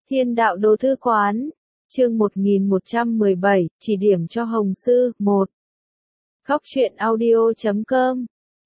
Thiên đạo đồ thư quán, chương 1117, chỉ điểm cho Hồng Sư, 1. Góc truyện audio.com.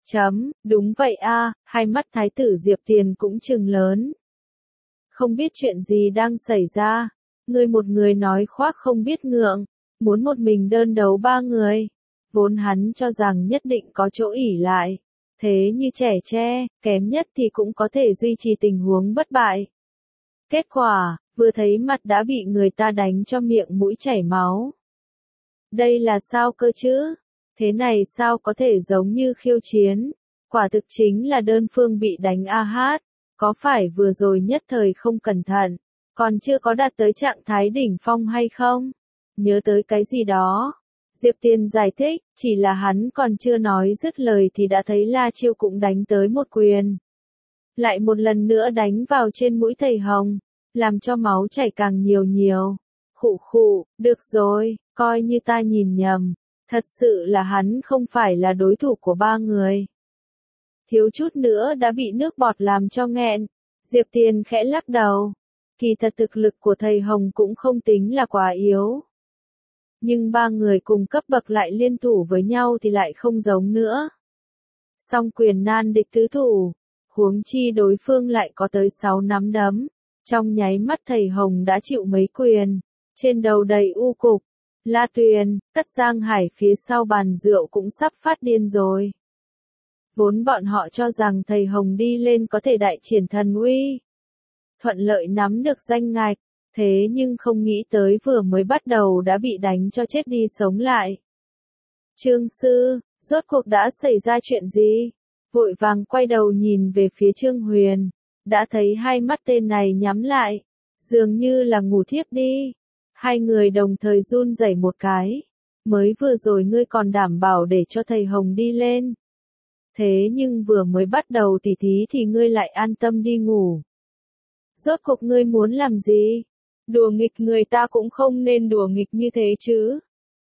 Đúng vậy a, hai mắt thái tử Diệp Tiền cũng trừng lớn. Không biết chuyện gì đang xảy ra, ngươi một người nói khoác không biết ngượng, muốn một mình đơn đấu ba người. Vốn hắn cho rằng nhất định có chỗ ỷ lại, thế như trẻ tre, kém nhất thì cũng có thể duy trì tình huống bất bại. Kết quả, vừa thấy mặt đã bị người ta đánh cho miệng mũi chảy máu. Đây là sao cơ chứ? Thế này sao có thể giống như khiêu chiến? Quả thực chính là đơn phương bị đánh a hát. Có phải vừa rồi nhất thời không cẩn thận, còn chưa có đạt tới trạng thái đỉnh phong hay không? Nhớ tới cái gì đó? Diệp Tiền giải thích, chỉ là hắn còn chưa nói dứt lời thì đã thấy La Chiêu cũng đánh tới một quyền. Lại một lần nữa đánh vào trên mũi thầy Hồng, làm cho máu chảy càng nhiều. Khụ khụ, được rồi, coi như ta nhìn nhầm, thật sự là hắn không phải là đối thủ của ba người. Thiếu chút nữa đã bị nước bọt làm cho nghẹn, Diệp Tiền khẽ lắc đầu. Kỳ thật thực lực của thầy Hồng cũng không tính là quá yếu. Nhưng ba người cùng cấp bậc lại liên thủ với nhau thì lại không giống nữa. Song quyền nan địch tứ thủ, huống chi đối phương lại có tới 6 nắm đấm. Trong nháy mắt thầy Hồng đã chịu mấy quyền, trên đầu đầy u cục. La Tuyền, Tất Giang Hải phía sau bàn rượu cũng sắp phát điên rồi. Vốn bọn họ cho rằng thầy Hồng đi lên có thể đại triển thần uy, thuận lợi nắm được danh ngạch, thế nhưng không nghĩ tới vừa mới bắt đầu đã bị đánh cho chết đi sống lại. Trương Sư, rốt cuộc đã xảy ra chuyện gì? Vội vàng quay đầu nhìn về phía Trương Huyền, đã thấy hai mắt tên này nhắm lại, dường như là ngủ thiếp đi. Hai người đồng thời run rẩy một cái. Mới vừa rồi ngươi còn đảm bảo để cho thầy Hồng đi lên. Thế nhưng vừa mới bắt đầu tỉ thí thì ngươi lại an tâm đi ngủ. Rốt cuộc ngươi muốn làm gì? Đùa nghịch người ta cũng không nên đùa nghịch như thế chứ.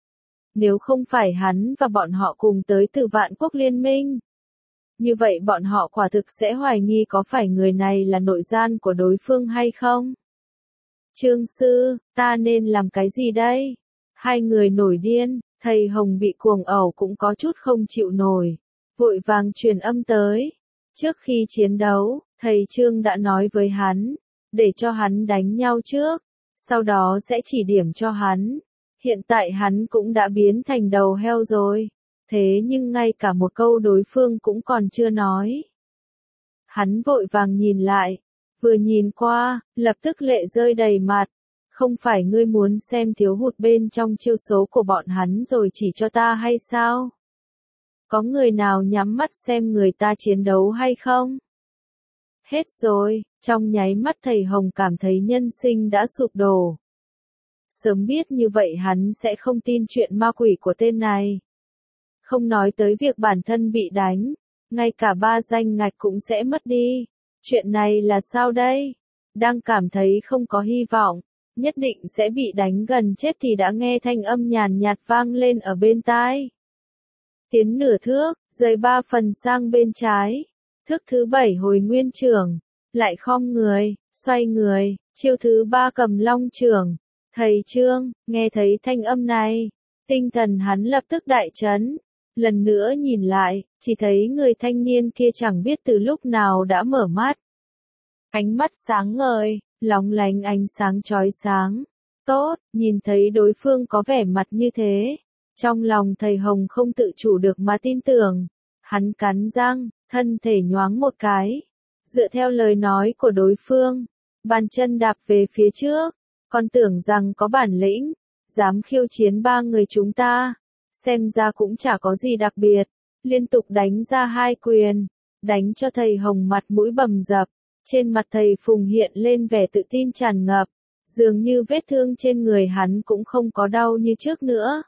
Nếu không phải hắn và bọn họ cùng tới từ Vạn Quốc Liên Minh, như vậy bọn họ quả thực sẽ hoài nghi có phải người này là nội gian của đối phương hay không. Trương Sư, ta nên làm cái gì đây? Hai người nổi điên, thầy Hồng bị cuồng ẩu cũng có chút không chịu nổi. Vội vàng truyền âm tới. Trước khi chiến đấu, thầy Trương đã nói với hắn, để cho hắn đánh nhau trước, sau đó sẽ chỉ điểm cho hắn. Hiện tại hắn cũng đã biến thành đầu heo rồi. Thế nhưng ngay cả một câu đối phương cũng còn chưa nói. Hắn vội vàng nhìn lại. Vừa nhìn qua, lập tức lệ rơi đầy mặt. Không phải ngươi muốn xem thiếu hụt bên trong chiêu số của bọn hắn rồi chỉ cho ta hay sao? Có người nào nhắm mắt xem người ta chiến đấu hay không? Hết rồi, trong nháy mắt thầy Hồng cảm thấy nhân sinh đã sụp đổ. Sớm biết như vậy hắn sẽ không tin chuyện ma quỷ của tên này. Không nói tới việc bản thân bị đánh, ngay cả 3 danh ngạch cũng sẽ mất đi. Chuyện này là sao đây? Đang cảm thấy không có hy vọng, nhất định sẽ bị đánh gần chết thì đã nghe thanh âm nhàn nhạt vang lên ở bên tai. Tiến nửa thước, rời 3 phần sang bên trái. Thức thứ 7 hồi nguyên trưởng, lại khom người, xoay người, chiêu thứ 3 cầm long trưởng. Thầy Trương, nghe thấy thanh âm này, tinh thần hắn lập tức đại chấn. Lần nữa nhìn lại, chỉ thấy người thanh niên kia chẳng biết từ lúc nào đã mở mắt. Ánh mắt sáng ngời, lóng lánh ánh sáng chói sáng. Tốt, nhìn thấy đối phương có vẻ mặt như thế. Trong lòng thầy Hồng không tự chủ được mà tin tưởng. Hắn cắn răng, thân thể nhoáng một cái. Dựa theo lời nói của đối phương, bàn chân đạp về phía trước. Còn tưởng rằng có bản lĩnh, dám khiêu chiến ba người chúng ta. Xem ra cũng chả có gì đặc biệt. Liên tục đánh ra 2 quyền, đánh cho thầy Hồng mặt mũi bầm dập. Trên mặt thầy Phùng hiện lên vẻ tự tin tràn ngập. Dường như vết thương trên người hắn cũng không có đau như trước nữa.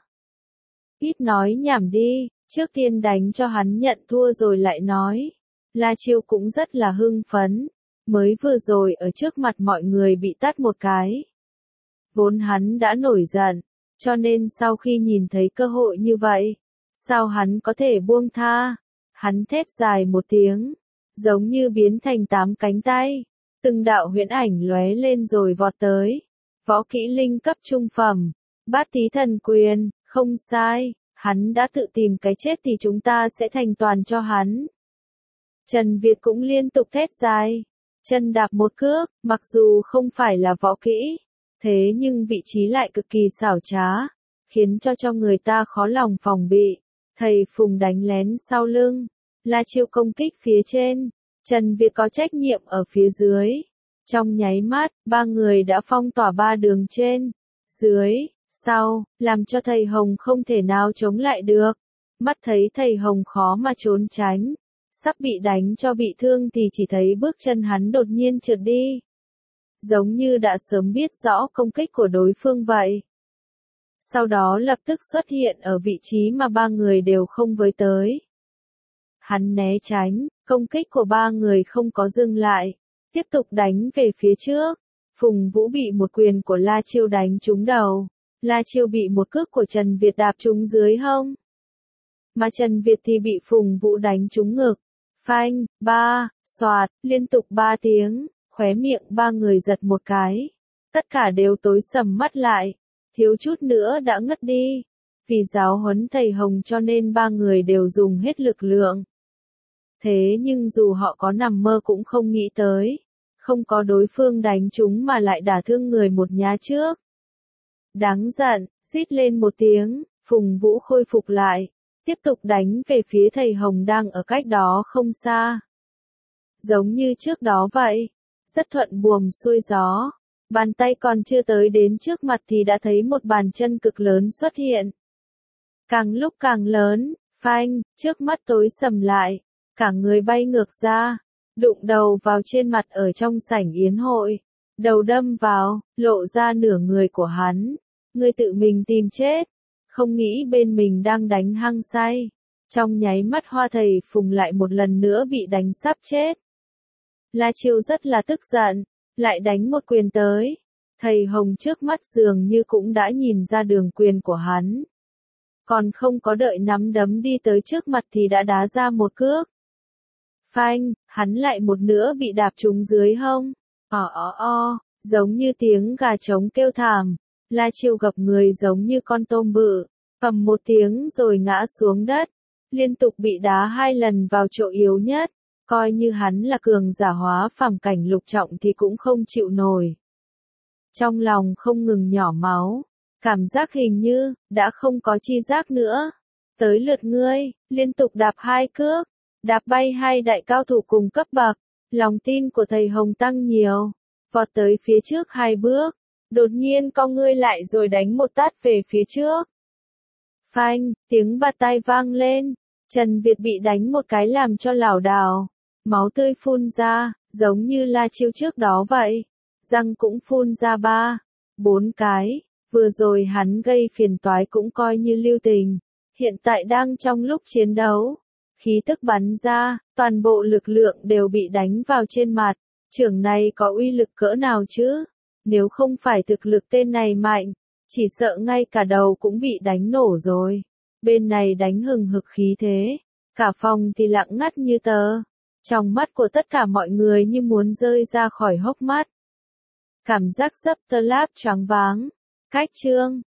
Ít nói nhảm đi, trước tiên đánh cho hắn nhận thua rồi lại nói. La Chiêu cũng rất là hưng phấn. Mới vừa rồi ở trước mặt mọi người bị tát một cái. Vốn hắn đã nổi giận, cho nên sau khi nhìn thấy cơ hội như vậy, sao hắn có thể buông tha? Hắn thét dài một tiếng, giống như biến thành 8 cánh tay, Từng đạo huyễn ảnh lóe lên rồi vọt tới. Võ kỹ linh cấp trung phẩm. Bát tí thần quyền, không sai, hắn đã tự tìm cái chết thì chúng ta sẽ thành toàn cho hắn. Trần Việt cũng liên tục thét dài. Chân đạp một cước, mặc dù không phải là võ kỹ, thế nhưng vị trí lại cực kỳ xảo trá, khiến cho người ta khó lòng phòng bị. Thầy Phùng đánh lén sau lưng, La Chiêu công kích phía trên, Trần Việt có trách nhiệm ở phía dưới. Trong nháy mắt, ba người đã phong tỏa ba đường trên, dưới, sau, làm cho thầy Hồng không thể nào chống lại được. Mắt thấy thầy Hồng khó mà trốn tránh, sắp bị đánh cho bị thương thì chỉ thấy bước chân hắn đột nhiên trượt đi. Giống như đã sớm biết rõ công kích của đối phương vậy. Sau đó lập tức xuất hiện ở vị trí mà ba người đều không với tới. Hắn né tránh, công kích của ba người không có dừng lại, tiếp tục đánh về phía trước. Phùng Vũ bị một quyền của La Chiêu đánh trúng đầu, La Chiêu bị một cước của Trần Việt đạp trúng dưới hông. Mà Trần Việt thì bị Phùng Vũ đánh trúng ngực. Phanh, ba, xoạt, liên tục ba tiếng, khóe miệng ba người giật một cái. Tất cả đều tối sầm mắt lại, thiếu chút nữa đã ngất đi. Vì giáo huấn thầy Hồng cho nên ba người đều dùng hết lực lượng. Thế nhưng dù họ có nằm mơ cũng không nghĩ tới, không có đối phương đánh chúng mà lại đả thương người một nhá trước. Đáng giận, rít lên một tiếng, Phùng Vũ khôi phục lại, tiếp tục đánh về phía thầy Hồng đang ở cách đó không xa. Giống như trước đó vậy, rất thuận buồm xuôi gió, bàn tay còn chưa tới đến trước mặt thì đã thấy một bàn chân cực lớn xuất hiện. Càng lúc càng lớn, phanh, trước mắt tối sầm lại, cả người bay ngược ra, đụng đầu vào trên mặt ở trong sảnh yến hội, đầu đâm vào, lộ ra nửa người của hắn. Ngươi tự mình tìm chết, không nghĩ bên mình đang đánh hăng say. Trong nháy mắt Hoa thầy Phùng lại một lần nữa bị đánh sắp chết. La Chiêu rất là tức giận, lại đánh một quyền tới. Thầy Hồng trước mắt dường như cũng đã nhìn ra đường quyền của hắn. Còn không có đợi nắm đấm đi tới trước mặt thì đã đá ra một cước. Phanh, hắn lại một nữa bị đạp trúng dưới hông. Giống như tiếng gà trống kêu thảm. La Chiêu gập người giống như con tôm bự, ầm một tiếng rồi ngã xuống đất, liên tục bị đá 2 lần vào chỗ yếu nhất, coi như hắn là cường giả hóa phàm cảnh lục trọng thì cũng không chịu nổi. Trong lòng không ngừng nhỏ máu, cảm giác hình như đã không có chi giác nữa. Tới lượt ngươi, liên tục đạp 2 cước, đạp bay 2 đại cao thủ cùng cấp bậc, lòng tin của thầy Hồng tăng nhiều, vọt tới phía trước 2 bước. Đột nhiên con ngươi lại rồi đánh một tát về phía trước. Phanh, tiếng bạt tai vang lên, Trần Việt bị đánh một cái làm cho lảo đảo, máu tươi phun ra, giống như La Chiêu trước đó vậy, răng cũng phun ra 3, 4 cái, vừa rồi hắn gây phiền toái cũng coi như lưu tình, hiện tại đang trong lúc chiến đấu, khí tức bắn ra, toàn bộ lực lượng đều bị đánh vào trên mặt, trưởng này có uy lực cỡ nào chứ? Nếu không phải thực lực tên này mạnh, chỉ sợ ngay cả đầu cũng bị đánh nổ rồi. Bên này đánh hừng hực khí thế, cả phòng thì lặng ngắt như tờ. Trong mắt của tất cả mọi người như muốn rơi ra khỏi hốc mắt. Cảm giác dấp tơ láp choáng váng. Cách chương